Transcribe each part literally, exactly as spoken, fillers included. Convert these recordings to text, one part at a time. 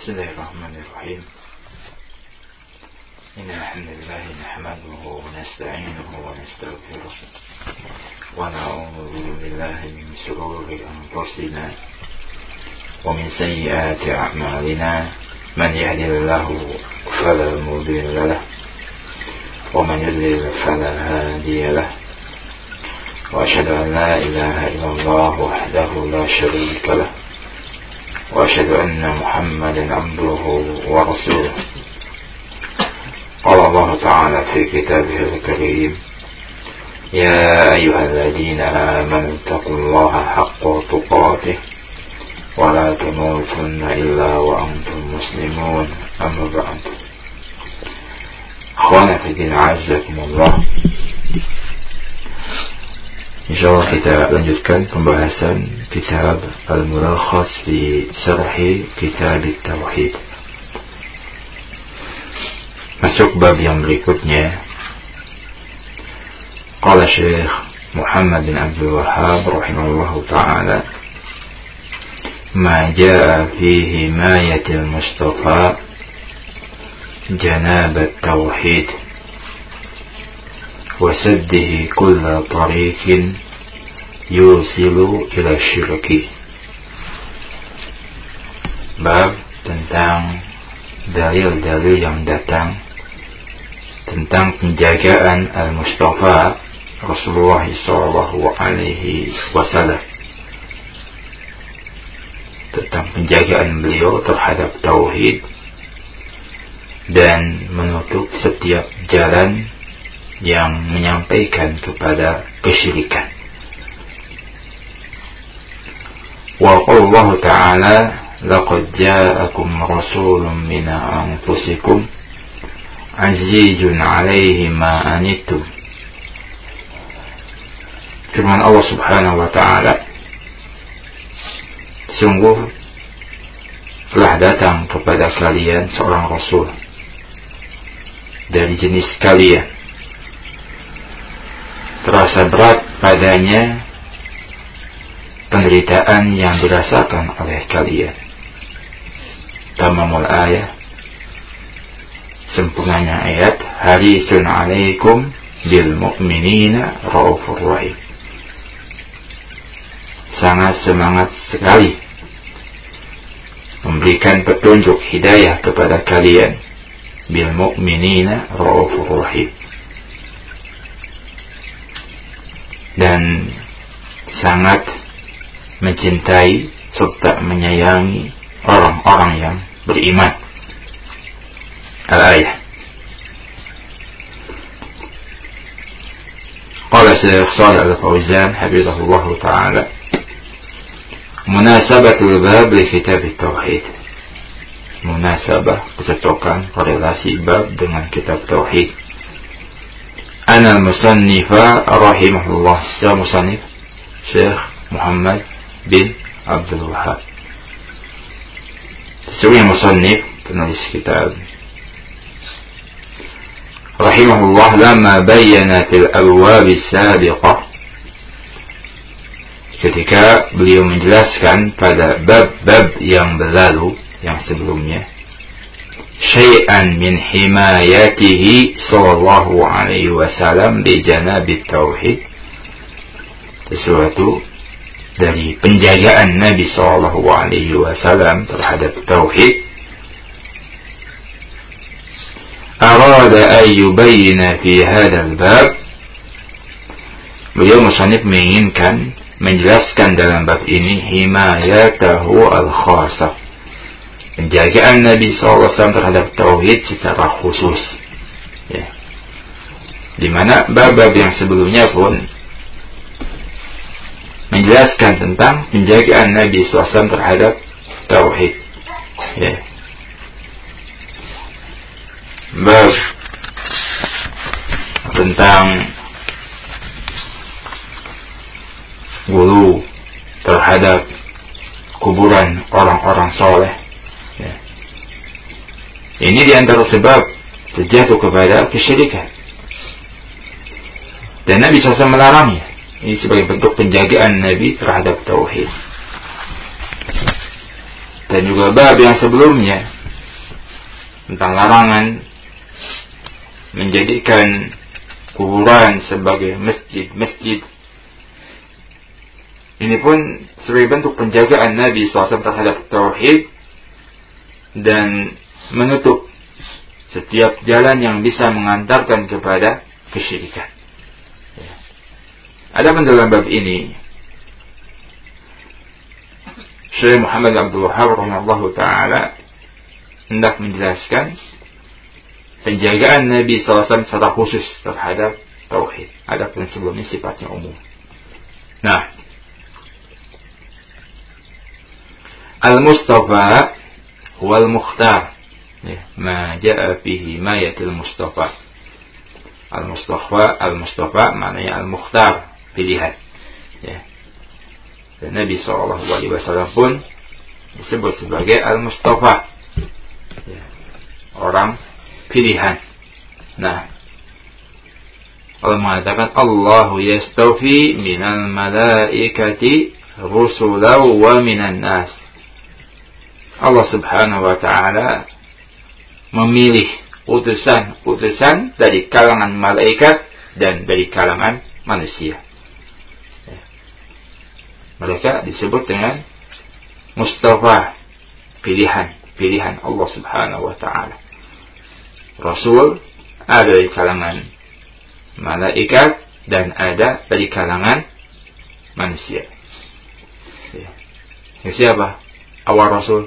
بسم الله الرحمن الرحيم. إن الحمد لله نحمده ونستعينه ونستغفره ونعوذ بالله من شرور أنفسنا ومن سيئات أعمالنا. من يهد الله فلا مضل له ومن يضلل فلا هادي له. وأشهد أن لا إله إلا الله وحده لا شريك له وأشهد أن محمدا عبده ورسوله. قال الله تعالى في كتابه الكريم: يا أيها الذين آمنوا اتقوا الله حق تقاته ولا تموتن إلا وأنتم مسلمون. أما بعد، أخوانا في الدين أعزكم الله. InsyaAllah kita lanjutkan pembahasan kitab Al-Mulakhas fi Syarhi Kitab At-Tauhid. Masuk bab yang berikutnya. Qala Syekh Muhammad bin Abdul Wahhab rahimahullahu ta'ala: ma jaa fi himayatil Mustafa janab at-tauhid وسده كل طريق يوصل إلى الشرك. Bab tentang dalil-dalil yang datang tentang penjagaan Al-Mustafa Rasulullah sallallahu alaihi wasallam, tentang penjagaan beliau terhadap tauhid dan menutup setiap jalan yang menyampaikan kepada kesyirikan. Wa Allah Ta'ala: laqad ja'akum rasulun min anfusikum azizun 'alaihi ma anittum. Firman Allah Subhanahu wa Ta'ala, sungguh telah datang kepada kalian seorang rasul dari jenis kalian, terasa berat padanya penderitaan yang dirasakan oleh kalian. Tamamul ayat, sempurnanya ayat. Harisun alaikum bil mu'minina raufur rahim. Sangat semangat sekali memberikan petunjuk hidayah kepada kalian. Bil mu'minina raufur rahim, dan sangat mencintai serta menyayangi orang-orang yang beriman. Al-ayah. Qala Syekh Shalih Al-Fauzan hafizahullah ta'ala: munasabatul bab li kitab at-tauhid. Munasabah, kecocokan, korelasi bab dengan kitab tauhid. Ana al-musannifa rahimahullah. Saya musannif Syekh Muhammad bin Abdul Wahhab. Sesungguhnya musannif, penulis kitab, rahimahullah, lama bayyana fil abwab as-sabiqah, ketika beliau menjelaskan pada bab-bab yang berlalu, yang sebelumnya, syai'an min himayatihi sallallahu alaihi wasallam di janabit tauhid, sesuatu dari penjagaan Nabi sallallahu alaihi wasallam terhadap tauhid. Arada an yubayyana fi hadzal bab, beliau musannif menginginkan menjelaskan dalam bab ini himayatahu al-khasah, penjagaan Nabi sallallahu alaihi wasallam terhadap tauhid secara khusus, ya. Di mana bab-bab yang sebelumnya pun menjelaskan tentang penjagaan Nabi sallallahu alaihi wasallam terhadap tauhid, ya. Bab tentang gulu terhadap kuburan orang-orang soleh. Ini diantara sebab terjatuh kepada kesyirikan, dan Nabi sallallahu alaihi wasallam melarangnya. Ini sebagai bentuk penjagaan Nabi terhadap tauhid. dan juga bab yang sebelumnya tentang larangan menjadikan kuburan sebagai masjid-masjid, ini pun sebagai bentuk penjagaan Nabi shallallahu alaihi wasallam terhadap tauhid dan menutup setiap jalan yang bisa mengantarkan kepada kesyirikan. Adapun dalam bab ini, Syekh Muhammad Abdul Wahhab rahimahullahu taala hendak menjelaskan penjagaan Nabi shallallahu alaihi wasallam secara khusus terhadap tauhid. Adapun sebelumnya sifatnya umum. Nah, Al-Mustafa huwal Mukhtar. Ya, ma jaa fihi mayatul Mustafa. Al-Mustafa, Al-Mustafa maknanya Al-Mukhtar, pilihan. Ya. Dan Nabi shallallahu alaihi wasallam pun disebut sebagai Al-Mustafa. Ya. Orang pilihan. Nah, Allah mengatakan Allahu yastafi minal malaikati rusulau wa minan nas. Allah subhanahu wa ta'ala memilih utusan-utusan dari kalangan malaikat dan dari kalangan manusia. Mereka disebut dengan Mustafa, pilihan, pilihan Allah subhanahu wa ta'ala. Rasul ada dari kalangan malaikat dan ada dari kalangan manusia. Ya. Siapa awal Rasul?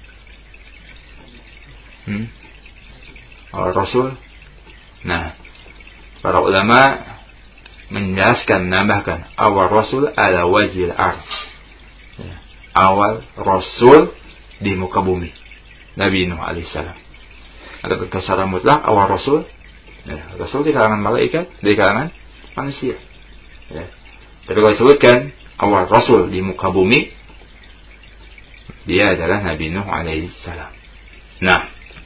Hmm? Awal Rasul? Nah, para ulama menjelaskan, menambahkan awal Rasul ala wajhil ardh. Ya. Awal Rasul di muka bumi, Nabi Nuh alaihissalam. Ada secara mutlak awal Rasul, ya, Rasul di kalangan malaikat, di kalangan manusia. Ya. Tapi kalau disebutkan awal Rasul di muka bumi, dia adalah Nabi Nuh alaihissalam. Nah,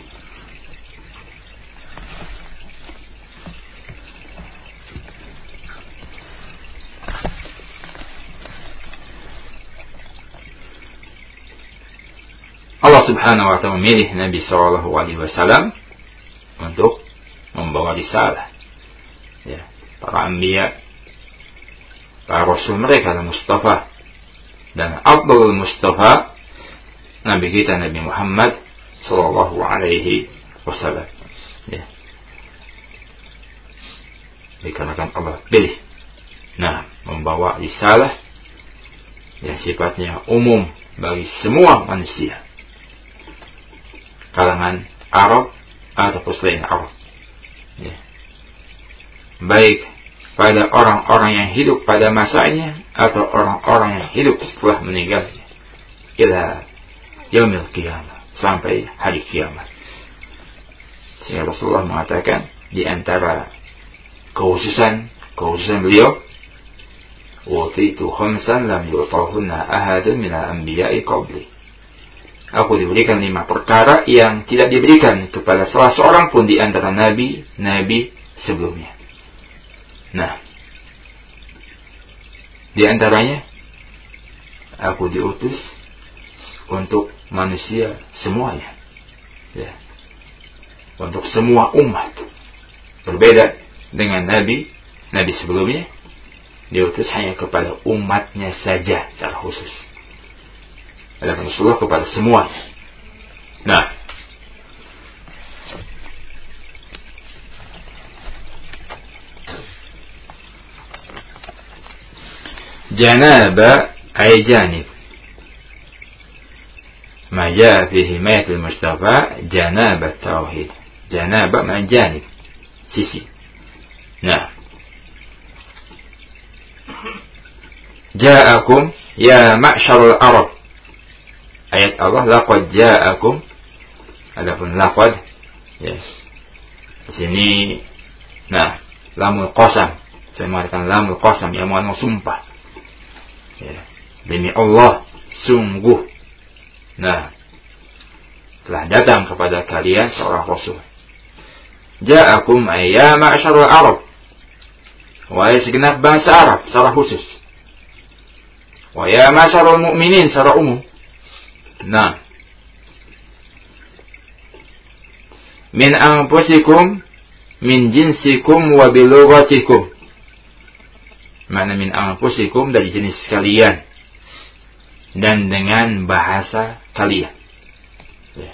Allah subhanahu wa ta'ala memilih Nabi sallallahu alaihi wasallam untuk membawa risalah. Ya, para anbiya, para rasul mereka adalah Mustafa, dan afdalul Mustafa Nabi kita Nabi Muhammad sallallahu alaihi wasallam. Ya. Dikarenakan Allah pilih, nah, membawa risalah yang sifatnya umum bagi semua manusia, kalangan Arab ataupun selain Arab. Ya. Baik pada orang-orang yang hidup pada masanya atau orang-orang yang hidup setelah meninggalnya, ila yaumil qiyamah, sampai hari kiamat. Sehingga Rasulullah mengatakan di antara kekhususan kekhususan beliau, "Utitu khamsan lam yu'tahunna ahadun minal anbiya'i qabli." Aku diberikan lima perkara yang tidak diberikan kepada salah seorang pun di antara nabi-nabi sebelumnya. Nah, di antaranya aku diutus untuk manusia semuanya, ya, untuk semua umat. Berbeda dengan nabi nabi sebelumnya, diutus hanya kepada umatnya saja secara khusus. Ada Rasulullah kepada semuanya. Nah, janaba ay janib, ma jaa fi himayatul Mustafa janabat tauhid. Janaba ma janib, sisi. Nah, ja'akum ya ma'syarul Arab. Ayat Allah, laqad ja'akum. Adapun laqad, ya, di sini, nah, lamul qasam. Saya mengatakan lamul qasam yang mengandung sumpah. Ya, demi Allah, sungguh. Nah, telah datang kepada kalian seorang Rasul. Ja'akum ya ma'syarul Arab. Wahai segenap bangsa Arab secara khusus. Wa ya ma'syarul mu'minin secara umum. Nah, min anfusikum min jinsikum wa bilughatikum. Makna min anfusikum dari jenis kalian dan dengan bahasa kalian. Ya.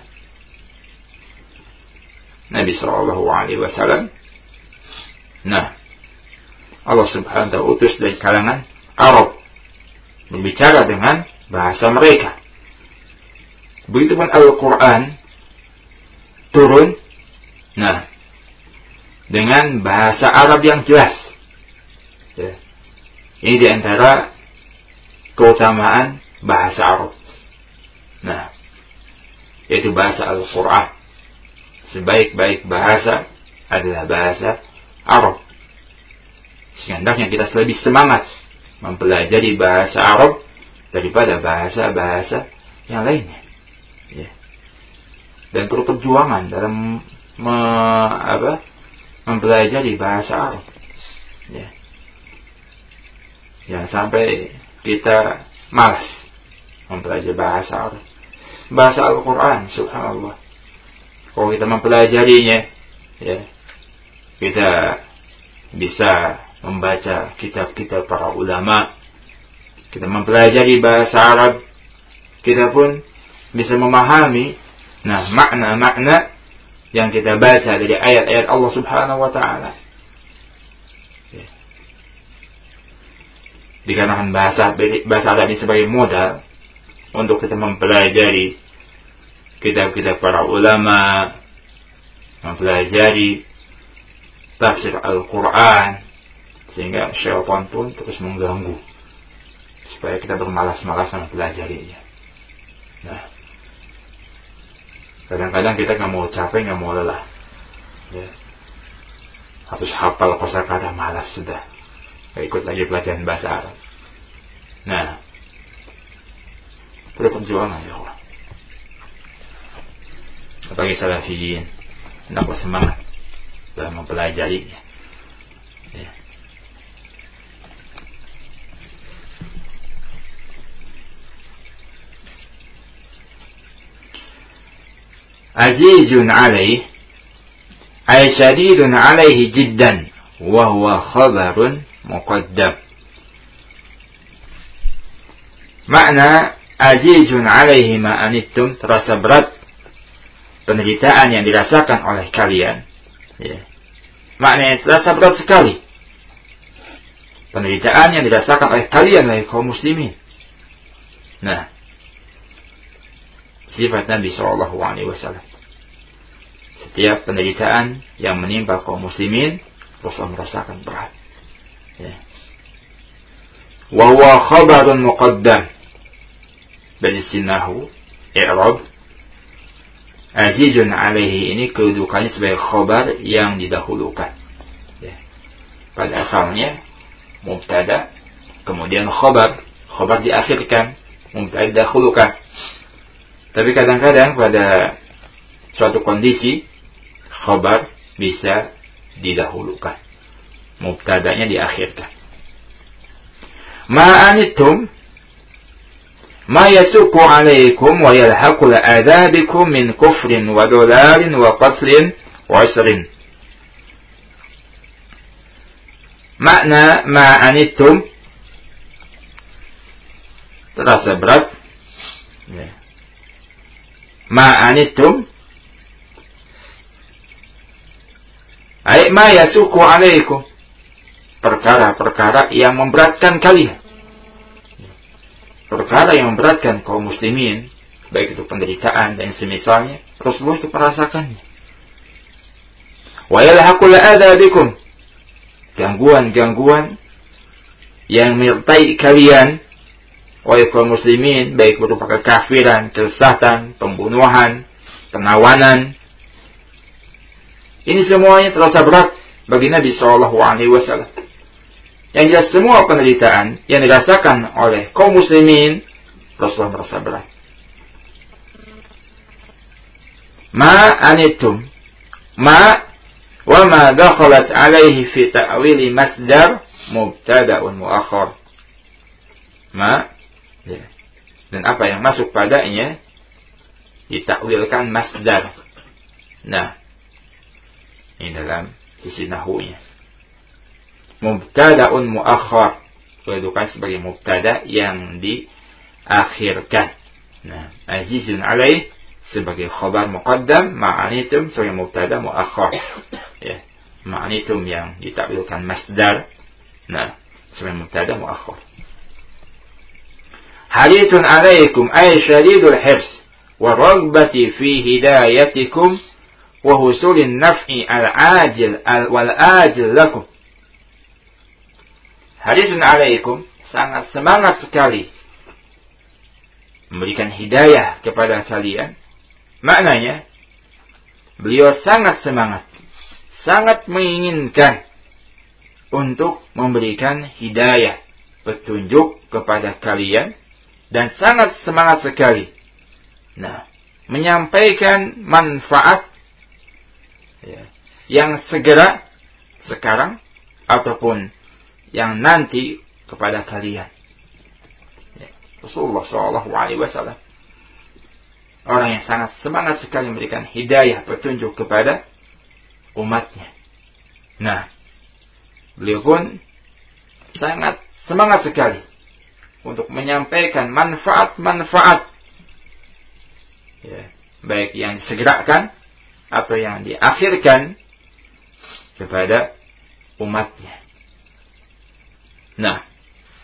Nabi sallallahu alaihi wasallam, nah, Allah subhanahu wa ta'ala utus dari kalangan Arab, berbicara dengan bahasa mereka. Begitupun Al-Quran turun, nah, dengan bahasa Arab yang jelas. Ya. Ini diantara keutamaan bahasa Arab. Nah, yaitu bahasa Al-Quran. Sebaik-baik bahasa adalah bahasa Arab. Sehendaknya kita lebih semangat mempelajari bahasa Arab daripada bahasa-bahasa yang lainnya. Ya. Dan perlu perjuangan dalam me, apa, mempelajari bahasa Arab. Ya. Jangan sampai kita malas mempelajari bahasa Arab. Bahasa Al-Quran, subhanallah. Kalau kita mempelajarinya, ya, kita bisa membaca kitab-kitab para ulama. Kita mempelajari bahasa Arab, kita pun bisa memahami, nah, makna-makna yang kita baca dari ayat-ayat Allah subhanahu wa ta'ala. Dikarenakan bahasa bahasa Arab ini sebagai modal untuk kita mempelajari kitab-kitab para ulama, mempelajari tafsir Al-Quran, sehingga syaitan pun terus mengganggu supaya kita bermalas-malasan mempelajarinya. Nah, kadang-kadang kita nggak mau capek, nggak mau lelah, ya. Harus hafal kosakata, malas sudah. Ikut lagi pelajaran bahasa Arab. Nah, perlu perjuangan, ya Allah. Bagi salafiyin, hendak bersemangat dalam mempelajarinya. Ya. Azizun alaih, ay syadidun alaihi jiddan, wa huwa khabarun muqaddam. Makna azizun alaihi ma anittum, terasa berat penderitaan yang dirasakan oleh kalian. Ya. Maknanya terasa berat sekali penderitaan yang dirasakan oleh kalian, oleh kaum muslimin. Nah, sifat Nabi shallallahu alaihi wasallam, setiap penderitaan yang menimpa kaum muslimin, Rasulullah merasakan berat. Ya. Wa huwa khabarun muqaddam, dari sinahu i'rab, azizun alaihi ini kedudukannya sebagai khabar yang didahulukan. Ya. Pada asalnya mubtada, kemudian khabar, khabar diakhirkan, mubtada didahulukan. Tapi kadang-kadang pada suatu kondisi khabar bisa didahulukan, mubtadanya diakhirkan. Ma anittum ma yasuku alaikum wa yalhaqul adabikum min kufrin wa dolarin wa qatlin wa isrin. Makna ma anittum, terasa berat. Ya. Ma anittum ay ma yasuku alaikum, perkara-perkara yang memberatkan kalian, perkara yang memberatkan kaum muslimin, baik itu penderitaan dan semisalnya, Rasulullah itu merasakannya. Wa yalhaqul adza bikum, gangguan-gangguan yang menyertai kalian oleh kaum muslimin, baik berupa kekafiran, kesesatan, pembunuhan, penawanan. Ini semuanya terasa berat bagi Nabi shallallahu alaihi wasallam. Yang jelas semua penderitaan yang dirasakan oleh kaum muslimin, Rasulullah merasa berat. Ma anittum, ma wa ma dakhalat alaihi fi ta'wili masdar mubtada'un muakhar. Ma, ya. Dan apa yang masuk padanya ditakwilkan masdar. Nah, Ini dalam sisi nahunya. Mubtada'un muakhar, kedudukan sebagai mubtada yang diakhirkan. Nah, azizun alaih sebagai khabar muqaddam, ma'anitum sebagai mubtada muakhar. Ya, ma'anitum yang ditakwilkan masdar. Nah, sebagai mubtada muakhar. Harisun alaikum ay syadidul hirs wa ragbati fi hidayatikum wa husulin naf'i al-ajil wal-ajil lakum. Harisun alaikum, sangat semangat sekali memberikan hidayah kepada kalian. Maknanya, beliau sangat semangat, sangat menginginkan untuk memberikan hidayah, petunjuk kepada kalian, dan sangat semangat sekali nah, menyampaikan manfaat ya, yang segera, sekarang, ataupun yang nanti kepada kalian. Ya, Rasulullah shallallahu alaihi wasallam orang yang sangat semangat sekali memberikan hidayah, petunjuk kepada umatnya. Nah, beliau pun sangat semangat sekali untuk menyampaikan manfaat-manfaat ya, baik yang disegerakan atau yang diakhirkan kepada umatnya. Nah,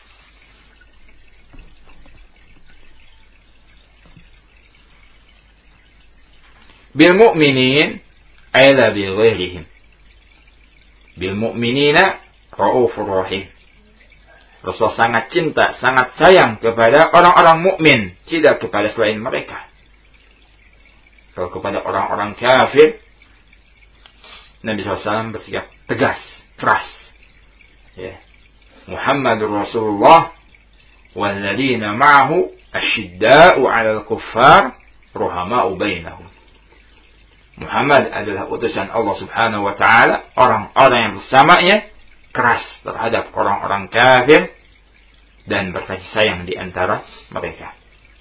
bil mu'minin ay la bi ghairihim. Bil mu'minina raufur rahim. Rasul sangat cinta, sangat sayang kepada orang-orang mukmin, tidak kepada selain mereka. Kalau kepada orang-orang kafir, Nabi shallallahu alaihi wasallam bersikap tegas, keras. Ya. Muhammadur Rasulullah walladzina ma'ahu asyidda'u 'alal kuffar ruhama'u bainahum. Muhammad adalah utusan Allah Subhanahu wa taala, orang-orang yang bersamanya keras terhadap orang-orang kafir dan berkasih sayang di antara mereka.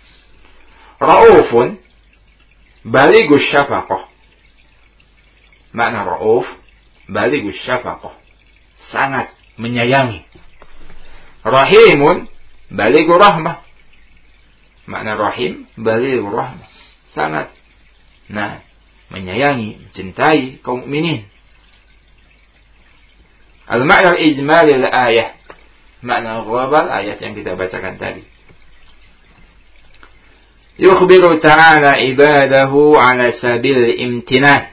Raufun baligus syafaqah. Makna rauf baligus syafaqah, sangat menyayangi. Rahimun baligu rahmah. Makna rahim baligu rahmah, sangat nah menyayangi, mencintai kaum mukminin. Al-ma'na al-ijmali al-ayah, makna global ayat yang kita bacakan tadi. Yukhbiru ta'ala ibadahu ala sabil imtinan.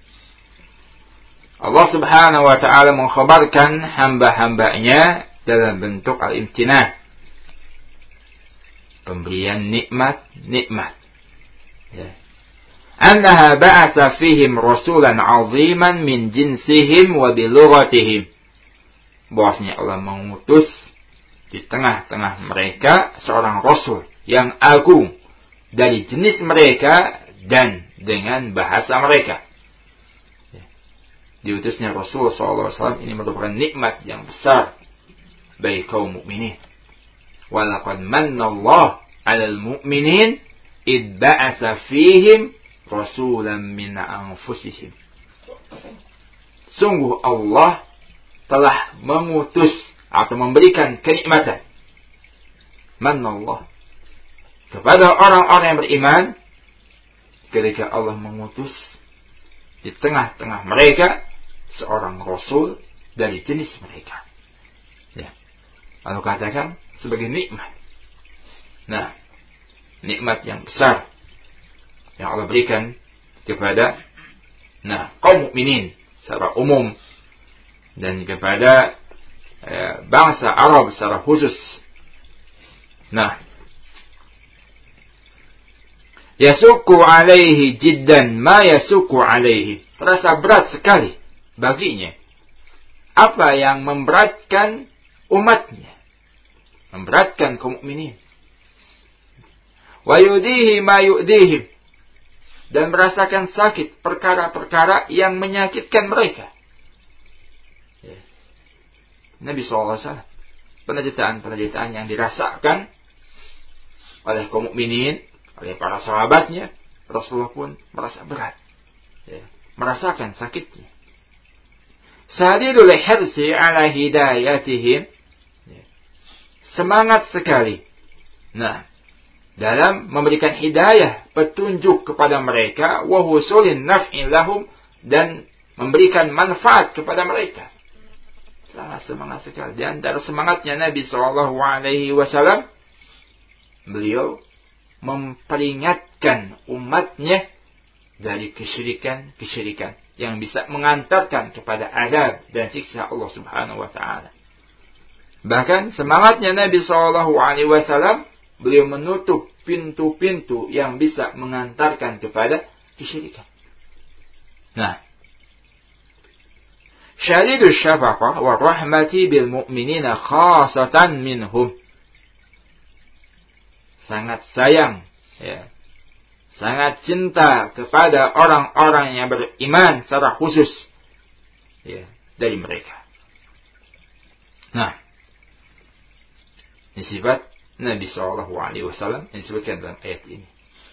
Allah Subhanahu wa ta'ala mengkhabarkan hamba-hambanya dalam bentuk al-imtinan, pemberian nikmat-nikmat. Ya. Annaha ba'atha fihim rasulan 'aziman min jinsihim wa bilughatihim. Bahwasanya Allah mengutus di tengah-tengah mereka seorang rasul yang agung dari jenis mereka dan dengan bahasa mereka. Diutusnya Rasul shallallahu alaihi wasallam ini merupakan nikmat yang besar bagi kaum mukminin. Walaqad manna Allah 'alal mu'minin id ba'atsa fihim rasulan min anfusihim. Sungguh Allah telah mengutus atau memberikan kenikmatan, manna Allah, kepada orang-orang yang beriman ketika Allah mengutus di tengah-tengah mereka seorang rasul dari jenis mereka. Ya. Lalu katakan sebagai nikmat. Nah, nikmat yang besar yang Allah berikan kepada nah kaum mukminin secara umum dan kepada eh, bangsa Arab secara khusus. Nah, yasuku alaihi jiddan ma yasuku alaihi, terasa berat sekali baginya apa yang memberatkan umatnya, memberatkan kaum mukminin. Wa yudihi ma yudihim, dan merasakan sakit perkara-perkara yang menyakitkan mereka. Ya. Nabi shallallahu alaihi wasallam, penderitaan-penderitaan yang dirasakan oleh kaum mukminin, oleh para sahabatnya, Rasulullah pun merasa berat, ya, merasakan sakitnya. sadidul hirsi ala hidayatihim, semangat sekali. Nah, dalam memberikan hidayah, petunjuk kepada mereka, wa husulin naf'in lahum, dan memberikan manfaat kepada mereka. Sangat semangat sekali. Di antara semangatnya Nabi Shallallahu Alaihi Wasallam, beliau memperingatkan umatnya dari kesyirikan-kesyirikan yang bisa mengantarkan kepada azab dan siksa Allah Subhanahu Wa Taala. Bahkan semangatnya Nabi Shallallahu Alaihi Wasallam, beliau menutup pintu-pintu yang bisa mengantarkan kepada kesyirikan. Nah, syadidus syafaqah wa rahmati bil mu'minina khasatan minhum. Sangat sayang, ya, sangat cinta kepada orang-orang yang beriman secara khusus, ya, dari mereka. Nah, ini sifat Nabi Shallallahu Alaihi Wasallam yang disebutkan dalam ayat ini.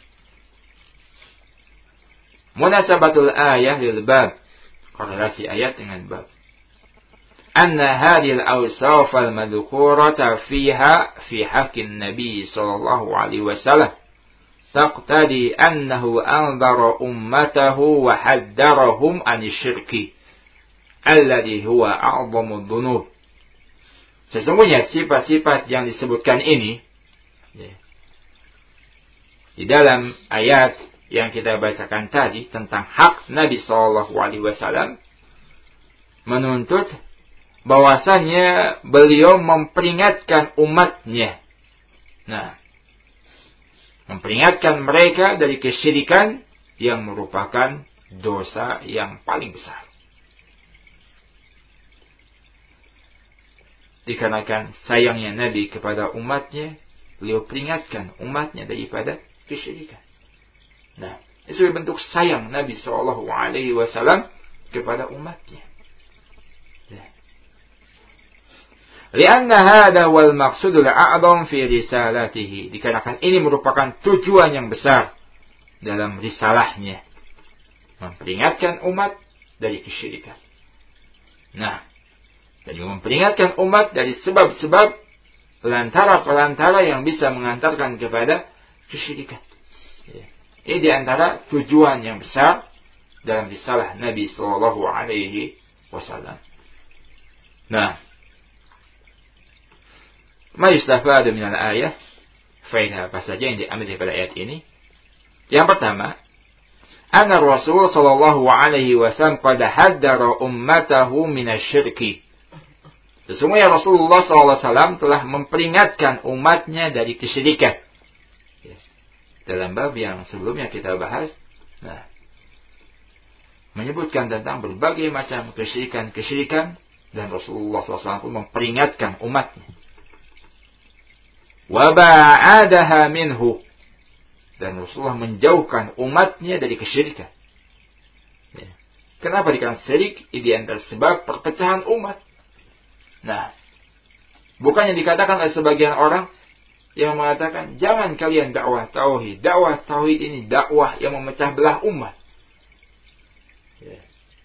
Munasabatul ayah lil bab, korelasi ayat dengan bab. Anna hadhil awsaf al-madhkurata fiha fi haqqin Nabi sallallahu alaihi wasallam taqtadi annahu anzara ummatahu wa haddarahum an syirki alladhi huwa a'zamu dhunub. Sesungguhnya sifat-sifat yang disebutkan ini, ya, di dalam ayat yang kita bacakan tadi tentang hak Nabi Shallallahu Alaihi Wasallam, menuntut bahwasannya beliau memperingatkan umatnya. Nah, memperingatkan mereka dari kesyirikan yang merupakan dosa yang paling besar. Dikarenakan sayangnya Nabi kepada umatnya, beliau peringatkan umatnya daripada kesyirikan. Nah, ini sebagai bentuk sayang Nabi Shallallahu Alaihi Wasallam kepada umatnya. Lianna hada wal maqsudul a'zam fi risalatihi. Dikarenakan ini merupakan tujuan yang besar dalam risalahnya, memperingatkan umat dari kesyirikan. Nah, jadi memperingatkan umat dari sebab-sebab pelantara-pelantara yang bisa mengantarkan kepada kesyirikan. Ini di antara tujuan yang besar dalam risalah Nabi Sallallahu Alaihi Wasallam. Nah, ma yustafadu minal ayah, faedah apa saja yang diambil daripada ayat ini? Yang pertama, anna Rasul Sallallahu Alaihi Wasallam qad haddara ummatahu minasyirki. Sesungguhnya Rasulullah Sallallahu Alaihi Wasallam telah memperingatkan umatnya dari kesyirikan. Dalam bab yang sebelumnya kita bahas, nah, menyebutkan tentang berbagai macam kesyirikan-kesyirikan, dan Rasulullah Sallallahu Alaihi Wasallam pun memperingatkan umatnya. Wa ba'adaha minhu, dan Rasulullah menjauhkan umatnya dari kesyirikan. Ya. Kenapa dikatakan syirik? Ini di antara sebab perpecahan umat. Nah, bukannya dikatakan oleh sebagian orang yang mengatakan jangan kalian dakwah tauhid. Dakwah tauhid ini dakwah yang memecah belah umat. Ya.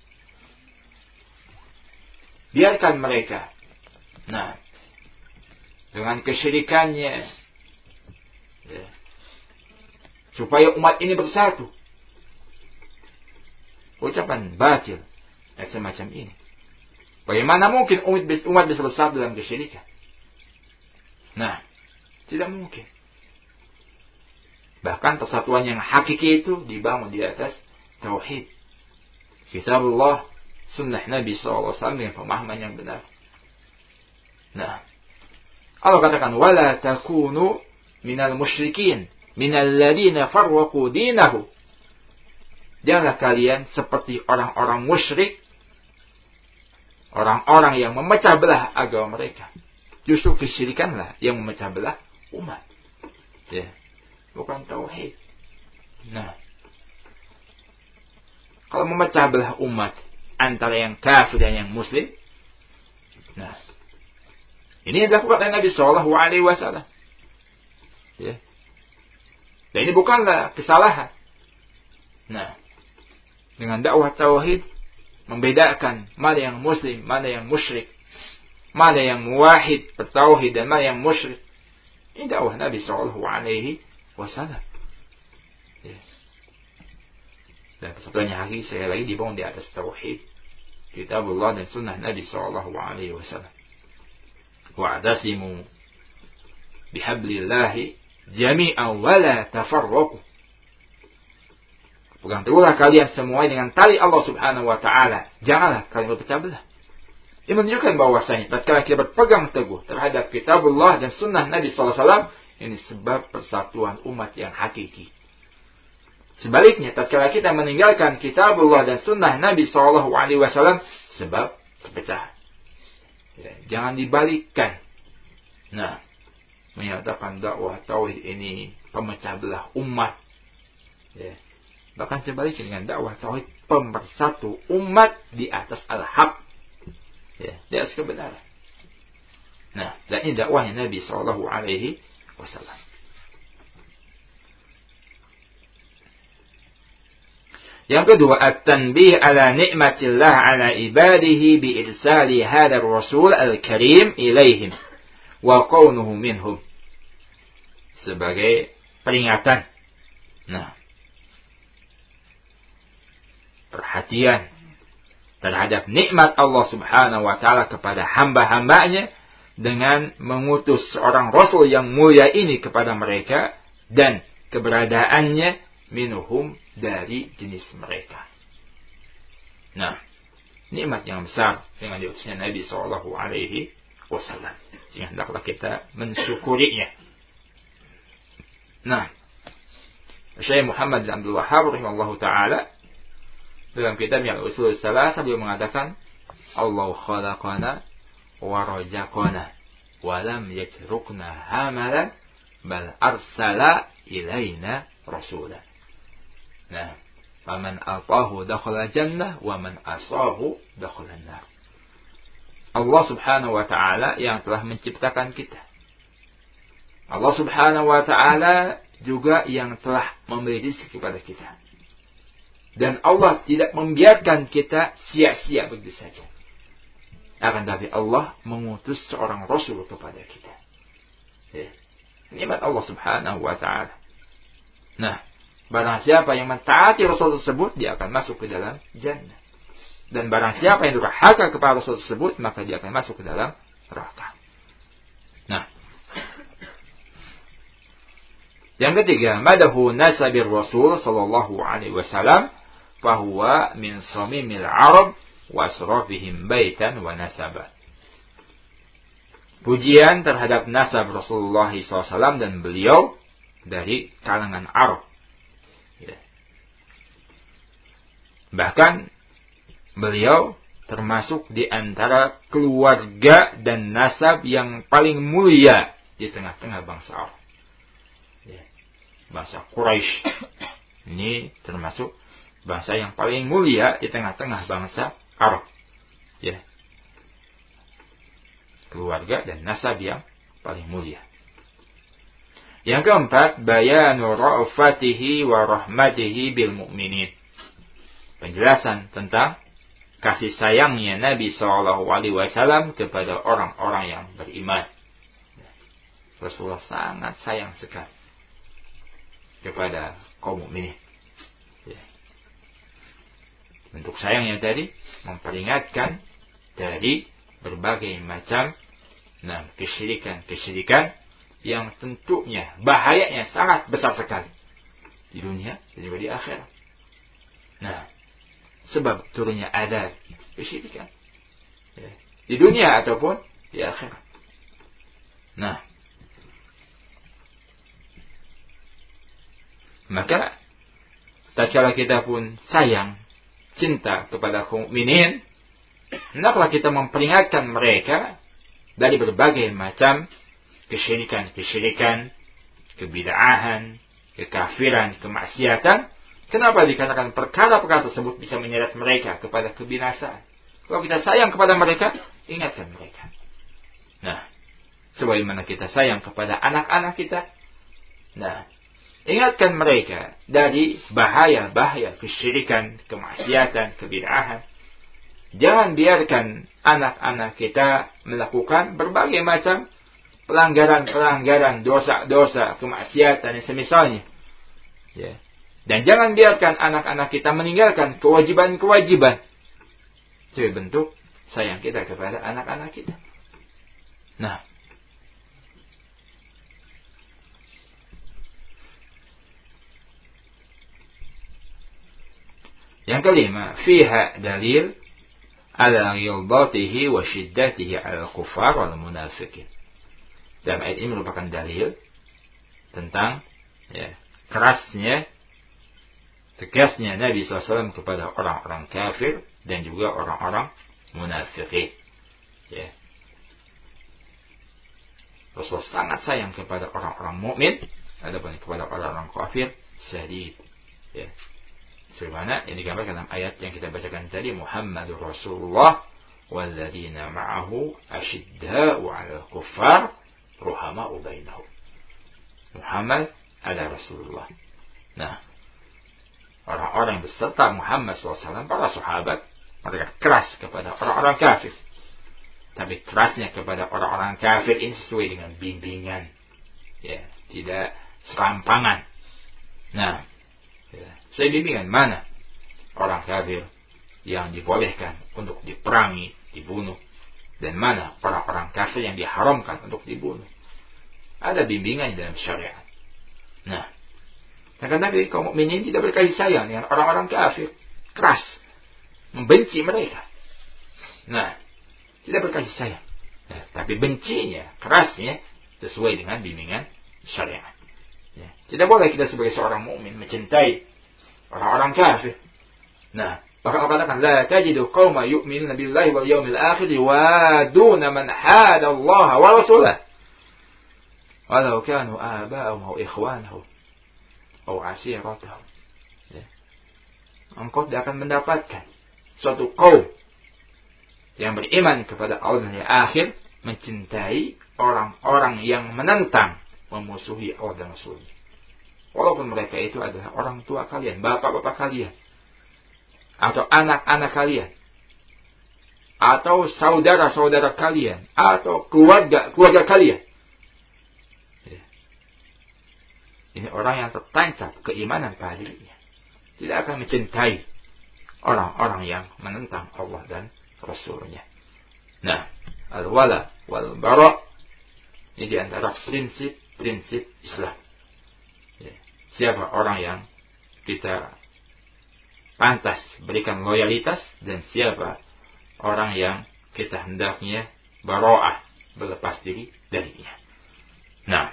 Biarkan mereka. Nah, dengan kesyirikannya, ya, supaya umat ini bersatu. Ucapan batil yang semacam ini. Bagaimana mungkin umat, umat bisa bersatu dalam kesyirikan? Nah, tidak mungkin. Bahkan persatuan yang hakiki itu dibangun di atas tauhid. Kitabullah, sunnah Nabi shallallahu alaihi wasallam dengan pemahaman yang benar. Nah, Allah katakan wala takunu minal musyrikin minal ladina farraqu dinahu. Janganlah kalian seperti orang-orang musyrik, orang-orang yang memecah belah agama mereka. Justru kesyirikanlah yang memecah belah umat. Ya, bukan tauhid. Nah, kalau memecah belah umat antara yang kafir dan yang muslim, nah, ini yang dilakukan oleh Nabi Shallallahu Alaihi Wasallam. Ya. Dan ini bukanlah kesalahan. Nah, dengan dakwah tauhid, membedakan mana yang muslim, mana yang musyrik, mana yang muwahhid, bertauhid, dan mana yang musyrik. Ini dakwah Nabi Shallallahu Alaihi Wasallam. Ya. Dan persatuannya hakiki sekali lagi dibangun di atas tauhid, kitabullah dan sunnah Nabi Shallallahu Alaihi Wasallam. Wa'tasimu bihablillahi jami'an wa la tafarraqu. Pegang teguhlah kalian semua dengan tali Allah Subhanahu wa taala. Janganlah kalian berpecah belah. Ini menunjukkan bahwasanya tatkala kita berpegang teguh terhadap kitabullah dan sunnah Nabi sallallahu alaihi wasallam, ini sebab persatuan umat yang hakiki. Sebaliknya, tatkala kita meninggalkan kitabullah dan sunnah Nabi sallallahu alaihi wasallam, sebab perpecahan. Ya, jangan dibalikkan. Nah, menyatakan dakwah tauhid ini pemecah belah umat. Ya. Bahkan sebaliknya dengan dakwah tauhid pemersatu umat di atas al-haq. Ya, di atas kebenaran. Nah, dan ini dakwahnya Nabi sallallahu alaihi wasallam. Yang kedua, at-tanbih ala ni'matillah ala ibadihi bi irsali hadzal rasul al-karim ilaihim wa kaunuhu minhum. Sebagai peringatan. Nah, perhatian terhadap nikmat Allah Subhanahu wa taala kepada hamba-hambanya dengan mengutus seorang rasul yang mulia ini kepada mereka dan keberadaannya minhum dari jenis mereka. Nah, nikmat yang besar dengan diutusnya Nabi sallallahu alaihi wasallam. Sehingga hendaklah kita mensyukurinya. Nah, Syekh Muhammad bin Abdul Wahhab rahimahullahu taala dalam kitabnya Al-Usul Salasah beliau mengatakan, Allah khalaqana wa razaqana wa lam yatrukna hamalan bal arsala ilaina rasulan. Nah, faman atahu dakhala jannah wa man asahu dakhala nar. Allah Subhanahu wa taala yang telah menciptakan kita. Allah Subhanahu wa taala juga yang telah memberi rezeki kepada kita. Dan Allah tidak membiarkan kita sia-sia begitu saja. Akan tapi Allah mengutus seorang Rasul kepada kita. Ya. Nikmat Allah Subhanahu wa ta'ala. Nah, barang siapa yang mentaati Rasul tersebut, dia akan masuk ke dalam jannah. Dan barang siapa yang durhaka kepada Rasul tersebut, maka dia akan masuk ke dalam neraka. Nah, yang ketiga, madahu nasabir Rasul sallallahu alaihi wasallam fahuwa min samimil Arab wa asrafihim baitan wa nasaba. Pujian terhadap nasab Rasulullah sallallahu alaihi wasallam dan beliau dari kalangan Arab. Ya. Bahkan beliau termasuk di antara keluarga dan nasab yang paling mulia di tengah-tengah bangsa Arab. Ya. Bangsa Quraisy ini termasuk bangsa yang paling mulia di tengah-tengah bangsa Arab. Ya. Keluarga dan nasab yang paling mulia. Yang keempat, bayanu ra'fatihi wa rahmatihi bil mu'minin. Penjelasan tentang kasih sayangnya Nabi sallallahu alaihi wasallam kepada orang-orang yang beriman. Rasulullah sangat sayang sekali kepada kaum mukminin. Bentuk sayangnya tadi memperingatkan dari berbagai macam nah kesyirikan-kesyirikan yang tentunya bahayanya sangat besar sekali di dunia dan juga di akhirat. Nah, sebab turunnya azab kesyirikan ya, di dunia ataupun di akhirat. Nah, maka tatkala kita pun sayang cinta kepada kaum mukminin, hendaklah kita memperingatkan mereka dari berbagai macam kesyirikan-kesyirikan, kebid'ahan, kekafiran, kemaksiatan. Kenapa? Dikarenakan perkara-perkara tersebut bisa menyeret mereka kepada kebinasaan. Kalau kita sayang kepada mereka, ingatkan mereka. Nah, sebagaimana kita sayang kepada anak-anak kita, nah, ingatkan mereka dari bahaya-bahaya kesyirikan, kemaksiatan, kebid'ahan. Jangan biarkan anak-anak kita melakukan berbagai macam pelanggaran-pelanggaran, dosa-dosa, kemaksiatan yang semisalnya. Ya. Dan jangan biarkan anak-anak kita meninggalkan kewajiban-kewajiban. Sebagai bentuk sayang kita kepada anak-anak kita. Nah, yang kelima, fiha dalil ala ghilbatihi wa shiddatihi ala al-kuffar wal munafiqin. Dalam ayat ini merupakan dalil tentang ya, kerasnya, tegasnya Nabi shallallahu alaihi wasallam kepada orang-orang kafir dan juga orang-orang munafiqin. Ya. Rasul sangat sayang kepada orang-orang mukmin, adapun kepada orang-orang kafir syadid. Ya. Sebagaimana yang digambarkan dalam ayat yang kita bacakan tadi, Muhammadur Rasulullah walladzina ma'ahu asyidda'u 'alal kuffar ruhama'u bainahum. Muhammad adalah Rasulullah. Nah, orang-orang yang beserta Muhammad shallallahu alaihi wasallam, para sahabat, mereka keras kepada orang-orang kafir. Tapi kerasnya kepada orang-orang kafir ini sesuai dengan bimbingan. Ya, tidak serampangan. Nah, ya, saya bimbingan mana orang kafir yang dibolehkan untuk diperangi, dibunuh, dan mana orang-orang kafir yang diharamkan untuk dibunuh. Ada bimbingan dalam syariat. Nah, karena Nabi kaum mukminin tidak berkasih sayang dengan orang-orang kafir, keras, membenci mereka. Nah, tidak berkasih sayang. Nah, tapi bencinya, kerasnya sesuai dengan bimbingan syariat. Ya, tidak boleh kita sebagai seorang mukmin mencintai orang-orang kafir. Nah, bahkan Allah katakan, la tajidu qauma yu'minuna billahi wal yawmil akhir yuwaduna man hada Allah wa rasulahu walau kanu aba'ahum aw ikhwanahum aw ashiratahum. Ya. Engkau tidak akan mendapatkan suatu kaum yang beriman kepada Allah yang akhir mencintai orang-orang yang menentang, memusuhi Allah dan Rasulnya. Walaupun mereka itu adalah orang tua kalian, bapak-bapak kalian, atau anak-anak kalian, atau saudara-saudara kalian, atau keluarga-keluarga kalian. Ya. Ini orang yang tertancap keimanan pada dirinya. Tidak akan mencintai orang-orang yang menentang Allah dan Rasulnya. Nah, al-wala wal-bara ini diantara prinsip-prinsip Islam. Ya. Siapa orang yang kita pantas berikan loyalitas dan siapa orang yang kita hendaknya bara'ah, berlepas diri darinya. Nah,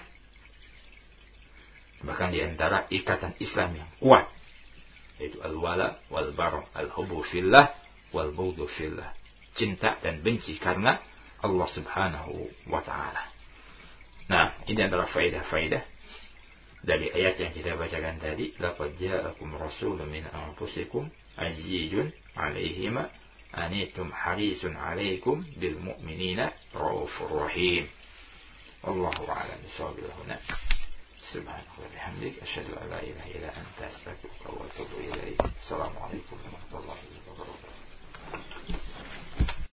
bahkan diantara ikatan Islam yang kuat yaitu al-wala wal-bara, al-hubbu fillah wal-bughdu fillah, cinta dan benci karena Allah Subhanahu wa taala. Nah, ini adalah faedah-faedah dari ayat yang kita bacakan tadi. Laqad ja'akum rasulun min anfusikum azizun 'alaihi ma anitum harisun 'alaikum bil mu'minina raufur rahim. Wallahu a'lam bishawab. Subhanaka wa bihamdika asyhadu an la ilaha illa anta astaghfiruka wa atubu ilaik. Assalamualaikum warahmatullahi wabarakatuh.